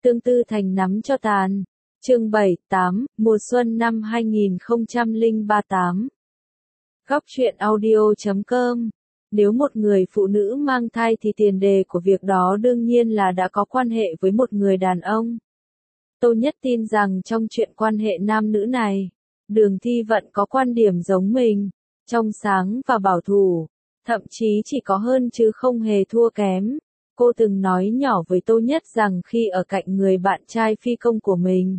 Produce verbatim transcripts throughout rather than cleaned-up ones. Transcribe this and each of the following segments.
Tương Tư thành nắm cho tàn. Chương bảy, tám, mùa xuân năm hai nghìn không trăm lẻ ba tám. Góc truyện audio chấm com. Nếu một người phụ nữ mang thai thì tiền đề của việc đó đương nhiên là đã có quan hệ với một người đàn ông. Tô Nhất tin rằng trong chuyện quan hệ nam nữ này, Đường Thi Vận có quan điểm giống mình, trong sáng và bảo thủ, thậm chí chỉ có hơn chứ không hề thua kém. Cô từng nói nhỏ với Tô Nhất rằng khi ở cạnh người bạn trai phi công của mình,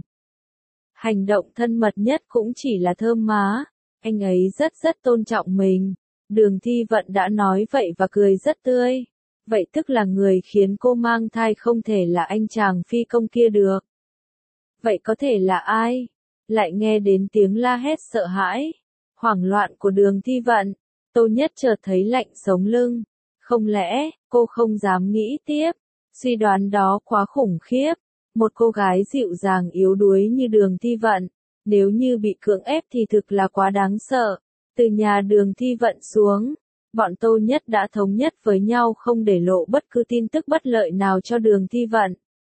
hành động thân mật nhất cũng chỉ là thơm má, anh ấy rất rất tôn trọng mình. Đường Thi Vận đã nói vậy và cười rất tươi. Vậy tức là người khiến cô mang thai không thể là anh chàng phi công kia được. Vậy có thể là ai? Lại nghe đến tiếng la hét sợ hãi, hoảng loạn của Đường Thi Vận. Tô Nhất chợt thấy lạnh sống lưng. Không lẽ, cô không dám nghĩ tiếp. Suy đoán đó quá khủng khiếp. Một cô gái dịu dàng yếu đuối như Đường Thi Vận, nếu như bị cưỡng ép thì thực là quá đáng sợ. Từ nhà Đường Thi Vận xuống, bọn Tô Nhất đã thống nhất với nhau không để lộ bất cứ tin tức bất lợi nào cho Đường Thi Vận.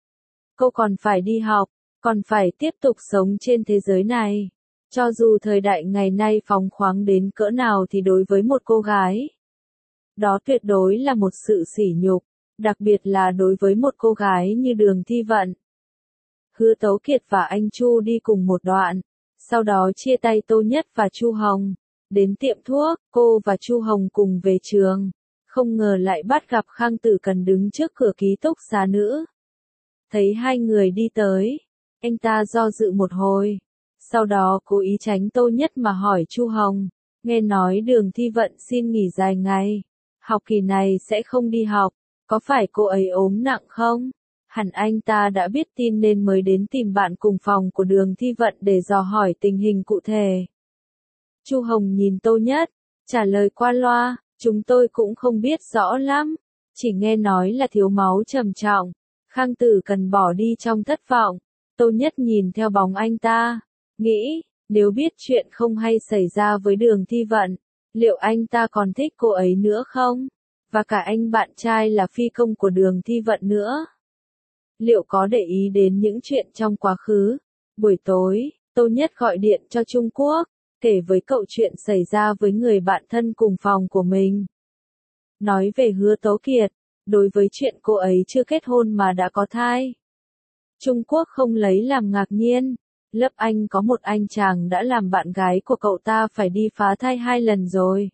Cô còn phải đi học, còn phải tiếp tục sống trên thế giới này. Cho dù thời đại ngày nay phóng khoáng đến cỡ nào thì đối với một cô gái, đó tuyệt đối là một sự sỉ nhục, đặc biệt là đối với một cô gái như Đường Thi Vận. Hứa Tấu Kiệt và anh Chu đi cùng một đoạn, sau đó chia tay Tô Nhất và Chu Hồng. Đến tiệm thuốc, cô và Chu Hồng cùng về trường, không ngờ lại bắt gặp Khang Tử Cần đứng trước cửa ký túc xá nữ. Thấy hai người đi tới, anh ta do dự một hồi, sau đó cố ý tránh Tô Nhất mà hỏi Chu Hồng, nghe nói Đường Thi Vận xin nghỉ dài ngày, học kỳ này sẽ không đi học, có phải cô ấy ốm nặng không? Hẳn anh ta đã biết tin nên mới đến tìm bạn cùng phòng của Đường Thi Vận để dò hỏi tình hình cụ thể. Chu Hồng nhìn Tô Nhất, trả lời qua loa, chúng tôi cũng không biết rõ lắm, chỉ nghe nói là thiếu máu trầm trọng. Khang Tử Cần bỏ đi trong thất vọng. Tô Nhất nhìn theo bóng anh ta, nghĩ, nếu biết chuyện không hay xảy ra với Đường Thi Vận, liệu anh ta còn thích cô ấy nữa không? Và cả anh bạn trai là phi công của Đường Thi Vận nữa, liệu có để ý đến những chuyện trong quá khứ? Buổi tối, Tô Nhất gọi điện cho Trung Quốc, kể với cậu chuyện xảy ra với người bạn thân cùng phòng của mình. Nói về Hứa Tấu Kiệt, đối với chuyện cô ấy chưa kết hôn mà đã có thai, Trung Quốc không lấy làm ngạc nhiên. Lớp anh có một anh chàng đã làm bạn gái của cậu ta phải đi phá thai hai lần rồi,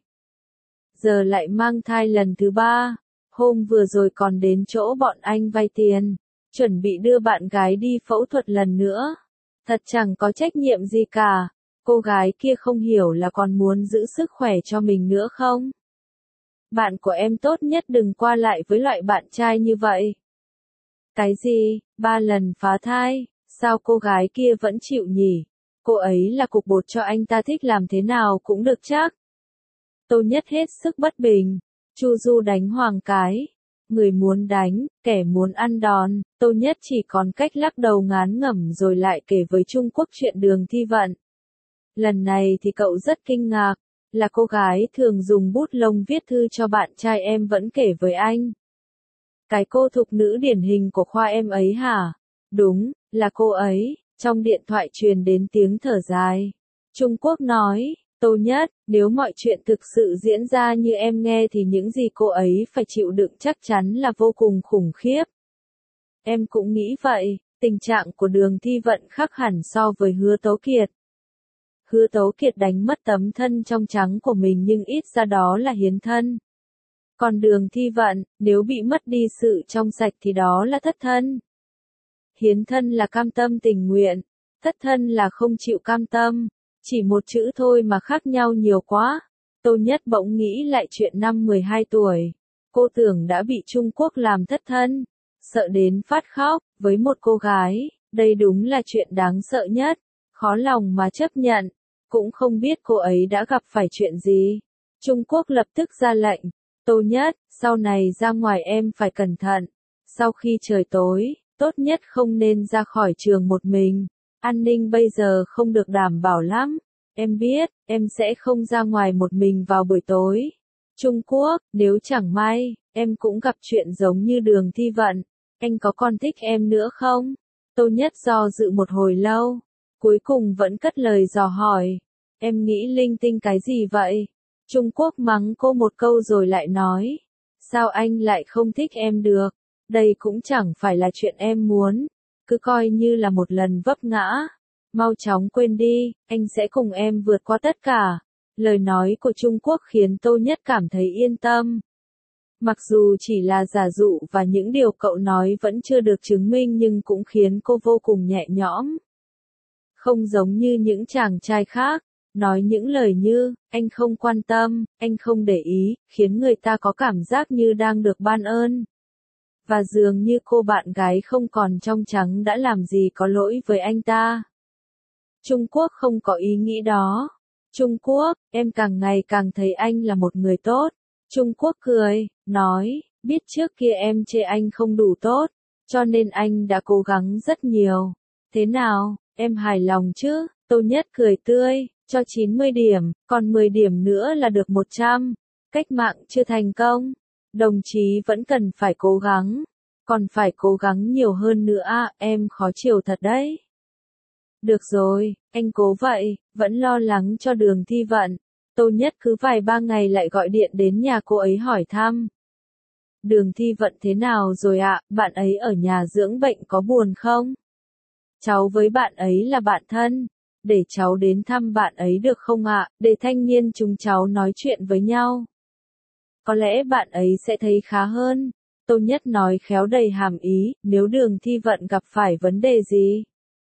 giờ lại mang thai lần thứ ba. Hôm vừa rồi còn đến chỗ bọn anh vay tiền, chuẩn bị đưa bạn gái đi phẫu thuật lần nữa. Thật chẳng có trách nhiệm gì cả. Cô gái kia không hiểu là còn muốn giữ sức khỏe cho mình nữa không? Bạn của em tốt nhất đừng qua lại với loại bạn trai như vậy. Cái gì, ba lần phá thai, sao cô gái kia vẫn chịu nhỉ? Cô ấy là cục bột cho anh ta, thích làm thế nào cũng được chắc. Tô Nhất hết sức bất bình. Chu Du đánh Hoàng cái. Người muốn đánh, kẻ muốn ăn đòn. Tô Nhất chỉ còn cách lắc đầu ngán ngẩm rồi lại kể với Trung Quốc chuyện Đường Thi Vận. Lần này thì cậu rất kinh ngạc, là cô gái thường dùng bút lông viết thư cho bạn trai em vẫn kể với anh. Cái cô thục nữ điển hình của khoa em ấy hả? Đúng, là cô ấy. Trong điện thoại truyền đến tiếng thở dài. Trung Quốc nói, Tô Nhất, nếu mọi chuyện thực sự diễn ra như em nghe thì những gì cô ấy phải chịu đựng chắc chắn là vô cùng khủng khiếp. Em cũng nghĩ vậy, tình trạng của Đường Thi Vận khác hẳn so với Hứa Tấu Kiệt. Hứa Tấu Kiệt đánh mất tấm thân trong trắng của mình nhưng ít ra đó là hiến thân. Còn Đường Thi Vận, nếu bị mất đi sự trong sạch thì đó là thất thân. Hiến thân là cam tâm tình nguyện, thất thân là không chịu cam tâm. Chỉ một chữ thôi mà khác nhau nhiều quá. Tô Nhất bỗng nghĩ lại chuyện năm mười hai tuổi. Cô tưởng đã bị Trung Quốc làm thất thân. Sợ đến phát khóc, với một cô gái, đây đúng là chuyện đáng sợ nhất. Khó lòng mà chấp nhận. Cũng không biết cô ấy đã gặp phải chuyện gì. Trung Quốc lập tức ra lệnh. Tô Nhất, sau này ra ngoài em phải cẩn thận. Sau khi trời tối, tốt nhất không nên ra khỏi trường một mình. An ninh bây giờ không được đảm bảo lắm. Em biết, em sẽ không ra ngoài một mình vào buổi tối. Trung Quốc, nếu chẳng may, em cũng gặp chuyện giống như Đường Thi Vận, anh có còn thích em nữa không? Tô Nhất do dự một hồi lâu, cuối cùng vẫn cất lời dò hỏi. Em nghĩ linh tinh cái gì vậy? Trung Quốc mắng cô một câu rồi lại nói. Sao anh lại không thích em được? Đây cũng chẳng phải là chuyện em muốn. Cứ coi như là một lần vấp ngã. Mau chóng quên đi, anh sẽ cùng em vượt qua tất cả. Lời nói của Trung Quốc khiến Tô Nhất cảm thấy yên tâm. Mặc dù chỉ là giả dụ và những điều cậu nói vẫn chưa được chứng minh nhưng cũng khiến cô vô cùng nhẹ nhõm. Không giống như những chàng trai khác, nói những lời như, anh không quan tâm, anh không để ý, khiến người ta có cảm giác như đang được ban ơn. Và dường như cô bạn gái không còn trong trắng đã làm gì có lỗi với anh ta. Trung Quốc không có ý nghĩ đó. Trung Quốc, em càng ngày càng thấy anh là một người tốt. Trung Quốc cười, nói, biết trước kia em chê anh không đủ tốt, cho nên anh đã cố gắng rất nhiều. Thế nào, em hài lòng chứ? Tô Nhất cười tươi, cho chín mươi điểm, còn mười điểm nữa là được một trăm. Cách mạng chưa thành công, đồng chí vẫn cần phải cố gắng, còn phải cố gắng nhiều hơn nữa à, em khó chịu thật đấy. Được rồi, anh cố vậy, vẫn lo lắng cho Đường Thi Vận. Tô Nhất cứ vài ba ngày lại gọi điện đến nhà cô ấy hỏi thăm. Đường Thi Vận thế nào rồi ạ, bạn ấy ở nhà dưỡng bệnh có buồn không? Cháu với bạn ấy là bạn thân, để cháu đến thăm bạn ấy được không ạ, để thanh niên chúng cháu nói chuyện với nhau. Có lẽ bạn ấy sẽ thấy khá hơn. Tô Nhất nói khéo đầy hàm ý, nếu Đường Thi Vận gặp phải vấn đề gì.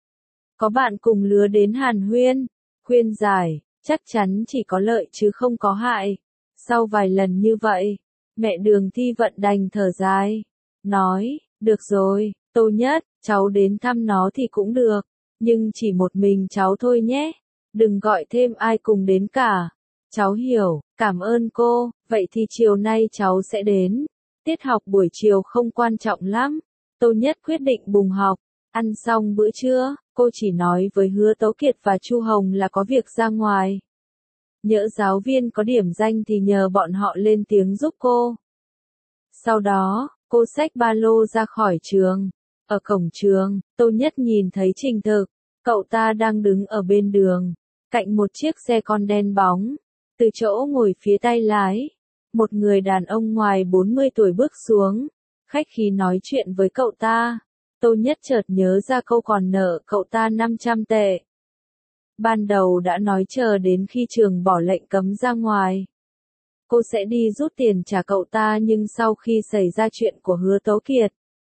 Có bạn cùng lứa đến hàn huyên, khuyên giải, chắc chắn chỉ có lợi chứ không có hại. Sau vài lần như vậy, mẹ Đường Thi Vận đành thở dài, nói, được rồi, Tô Nhất, cháu đến thăm nó thì cũng được, nhưng chỉ một mình cháu thôi nhé, đừng gọi thêm ai cùng đến cả. Cháu hiểu, cảm ơn cô, vậy thì chiều nay cháu sẽ đến. Tiết học buổi chiều không quan trọng lắm. Tô Nhất quyết định bùng học. Ăn xong bữa trưa, cô chỉ nói với Hứa Tấu Kiệt và Chu Hồng là có việc ra ngoài. Nhỡ giáo viên có điểm danh thì nhờ bọn họ lên tiếng giúp cô. Sau đó, cô xách ba lô ra khỏi trường. Ở cổng trường, Tô Nhất nhìn thấy Trình Thực. Cậu ta đang đứng ở bên đường, cạnh một chiếc xe con đen bóng. Từ chỗ ngồi phía tay lái, một người đàn ông ngoài bốn mươi tuổi bước xuống, khách khí nói chuyện với cậu ta. Tô Nhất chợt nhớ ra câu còn nợ cậu ta năm trăm tệ. Ban đầu đã nói chờ đến khi trường bỏ lệnh cấm ra ngoài, cô sẽ đi rút tiền trả cậu ta, nhưng sau khi xảy ra chuyện của Hứa Tấu Kiệt,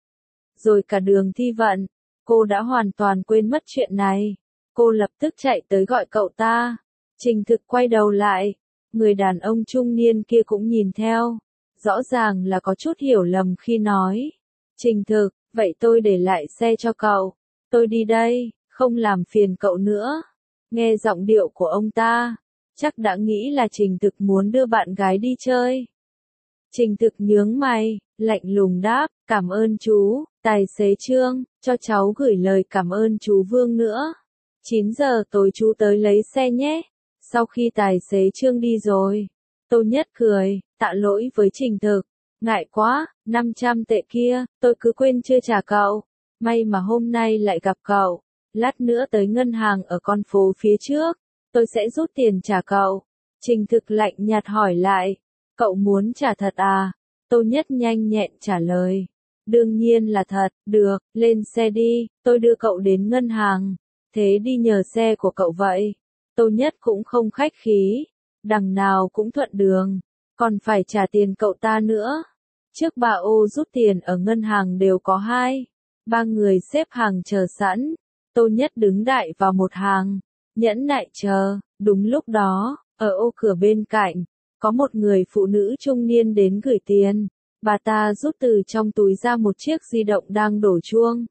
rồi cả Đường Thi Vận, cô đã hoàn toàn quên mất chuyện này. Cô lập tức chạy tới gọi cậu ta. Trình Thực quay đầu lại, người đàn ông trung niên kia cũng nhìn theo, rõ ràng là có chút hiểu lầm khi nói. Trình Thực, vậy tôi để lại xe cho cậu, tôi đi đây, không làm phiền cậu nữa. Nghe giọng điệu của ông ta, chắc đã nghĩ là Trình Thực muốn đưa bạn gái đi chơi. Trình Thực nhướng mày, lạnh lùng đáp, cảm ơn chú, tài xế Trương, cho cháu gửi lời cảm ơn chú Vương nữa. chín giờ tối chú tới lấy xe nhé. Sau khi tài xế Trương đi rồi, Tô Nhất cười, tạ lỗi với Trình Thực. Ngại quá, năm trăm tệ kia, tôi cứ quên chưa trả cậu. May mà hôm nay lại gặp cậu. Lát nữa tới ngân hàng ở con phố phía trước, tôi sẽ rút tiền trả cậu. Trình Thực lạnh nhạt hỏi lại, cậu muốn trả thật à? Tô Nhất nhanh nhẹn trả lời, đương nhiên là thật, được, lên xe đi, tôi đưa cậu đến ngân hàng. Thế đi nhờ xe của cậu vậy. Tô Nhất cũng không khách khí, đằng nào cũng thuận đường, còn phải trả tiền cậu ta nữa. Trước bà ô rút tiền ở ngân hàng đều có hai, ba người xếp hàng chờ sẵn. Tô Nhất đứng đại vào một hàng, nhẫn nại chờ. Đúng lúc đó, ở ô cửa bên cạnh, có một người phụ nữ trung niên đến gửi tiền. Bà ta rút từ trong túi ra một chiếc di động đang đổ chuông.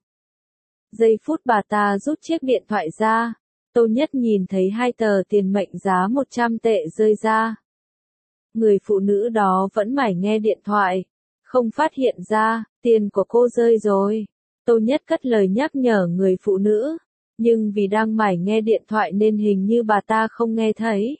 Giây phút bà ta rút chiếc điện thoại ra, Tô Nhất nhìn thấy hai tờ tiền mệnh giá một trăm tệ rơi ra. Người phụ nữ đó vẫn mải nghe điện thoại, không phát hiện ra, tiền của cô rơi rồi. Tô Nhất cất lời nhắc nhở người phụ nữ, nhưng vì đang mải nghe điện thoại nên hình như bà ta không nghe thấy.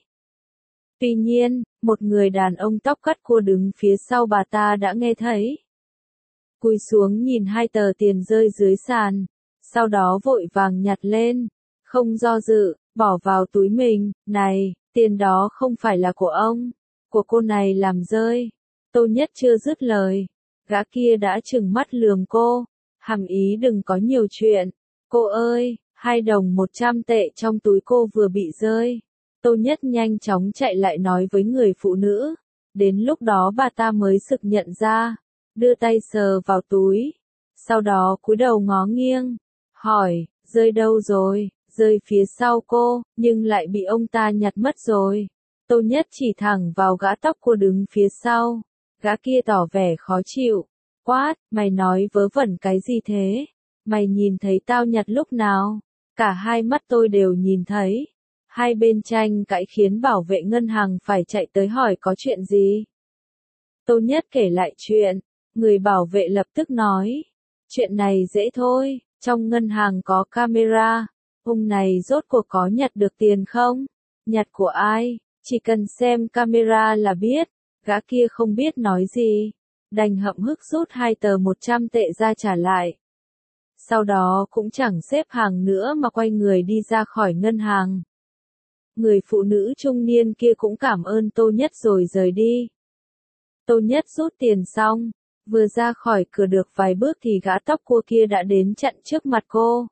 Tuy nhiên, một người đàn ông tóc cắt cua đứng phía sau bà ta đã nghe thấy. Cúi xuống nhìn hai tờ tiền rơi dưới sàn, sau đó vội vàng nhặt lên, không do dự, bỏ vào túi mình, này, tiền đó không phải là của ông, của cô này làm rơi. Tô Nhất chưa dứt lời, gã kia đã trừng mắt lườm cô, hàm ý đừng có nhiều chuyện, cô ơi, hai đồng một trăm tệ trong túi cô vừa bị rơi. Tô Nhất nhanh chóng chạy lại nói với người phụ nữ, đến lúc đó bà ta mới sực nhận ra, đưa tay sờ vào túi, sau đó cúi đầu ngó nghiêng, hỏi, rơi đâu rồi, rơi phía sau cô, nhưng lại bị ông ta nhặt mất rồi. Tô Nhất chỉ thẳng vào gã tóc cô đứng phía sau, gã kia tỏ vẻ khó chịu, quát, mày nói vớ vẩn cái gì thế, mày nhìn thấy tao nhặt lúc nào, cả hai mắt tôi đều nhìn thấy. Hai bên tranh cãi khiến bảo vệ ngân hàng phải chạy tới hỏi có chuyện gì. Tô Nhất kể lại chuyện, người bảo vệ lập tức nói, chuyện này dễ thôi, trong ngân hàng có camera, hôm này rốt cuộc có nhặt được tiền không? Nhặt của ai? Chỉ cần xem camera là biết. Gã kia không biết nói gì, đành hậm hực rút hai tờ một trăm tệ ra trả lại. Sau đó cũng chẳng xếp hàng nữa mà quay người đi ra khỏi ngân hàng. Người phụ nữ trung niên kia cũng cảm ơn Tô Nhất rồi rời đi. Tô Nhất rút tiền xong, vừa ra khỏi cửa được vài bước thì gã tóc cua kia đã đến chặn trước mặt cô.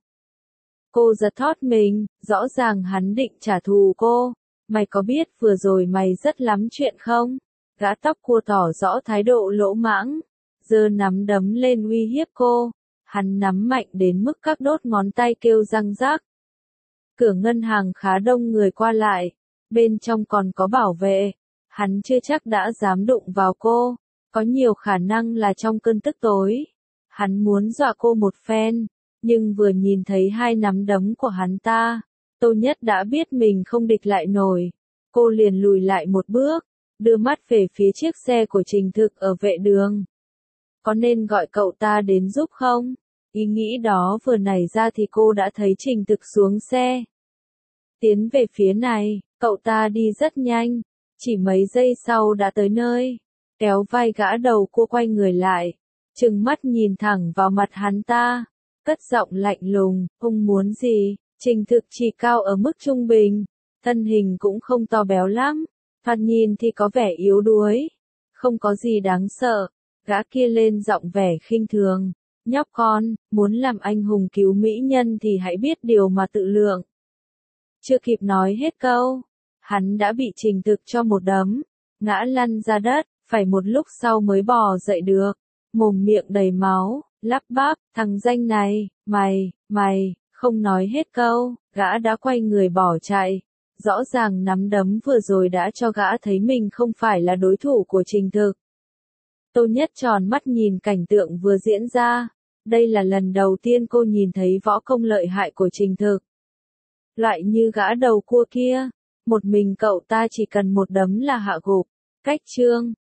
Cô giật thót mình, rõ ràng hắn định trả thù cô. Mày có biết vừa rồi mày rất lắm chuyện không? Gã tóc cua tỏ rõ thái độ lỗ mãng, giơ nắm đấm lên uy hiếp cô. Hắn nắm mạnh đến mức các đốt ngón tay kêu răng rác. Cửa ngân hàng khá đông người qua lại, bên trong còn có bảo vệ. Hắn chưa chắc đã dám đụng vào cô, có nhiều khả năng là trong cơn tức tối. Hắn muốn dọa cô một phen, nhưng vừa nhìn thấy hai nắm đấm của hắn ta, Tô Nhất đã biết mình không địch lại nổi. Cô liền lùi lại một bước, đưa mắt về phía chiếc xe của Trình Thực ở vệ đường. Có nên gọi cậu ta đến giúp không? Ý nghĩ đó vừa nảy ra thì cô đã thấy Trình Thực xuống xe. Tiến về phía này, cậu ta đi rất nhanh, chỉ mấy giây sau đã tới nơi. Kéo vai gã đầu cua quay người lại, trừng mắt nhìn thẳng vào mặt hắn ta, cất giọng lạnh lùng, ông muốn gì? Trình Thực chỉ cao ở mức trung bình, thân hình cũng không to béo lắm, thoạt nhìn thì có vẻ yếu đuối, không có gì đáng sợ. Gã kia lên giọng vẻ khinh thường, nhóc con, muốn làm anh hùng cứu mỹ nhân thì hãy biết điều mà tự lượng. Chưa kịp nói hết câu, hắn đã bị Trình Thực cho một đấm, ngã lăn ra đất, phải một lúc sau mới bò dậy được, mồm miệng đầy máu, lắp bắp, thằng danh này, mày, mày, không nói hết câu, gã đã quay người bỏ chạy. Rõ ràng nắm đấm vừa rồi đã cho gã thấy mình không phải là đối thủ của Trình Thực. Tô Nhất tròn mắt nhìn cảnh tượng vừa diễn ra, đây là lần đầu tiên cô nhìn thấy võ công lợi hại của Trình Thực. Loại như gã đầu cua kia, một mình cậu ta chỉ cần một đấm là hạ gục. Cách chương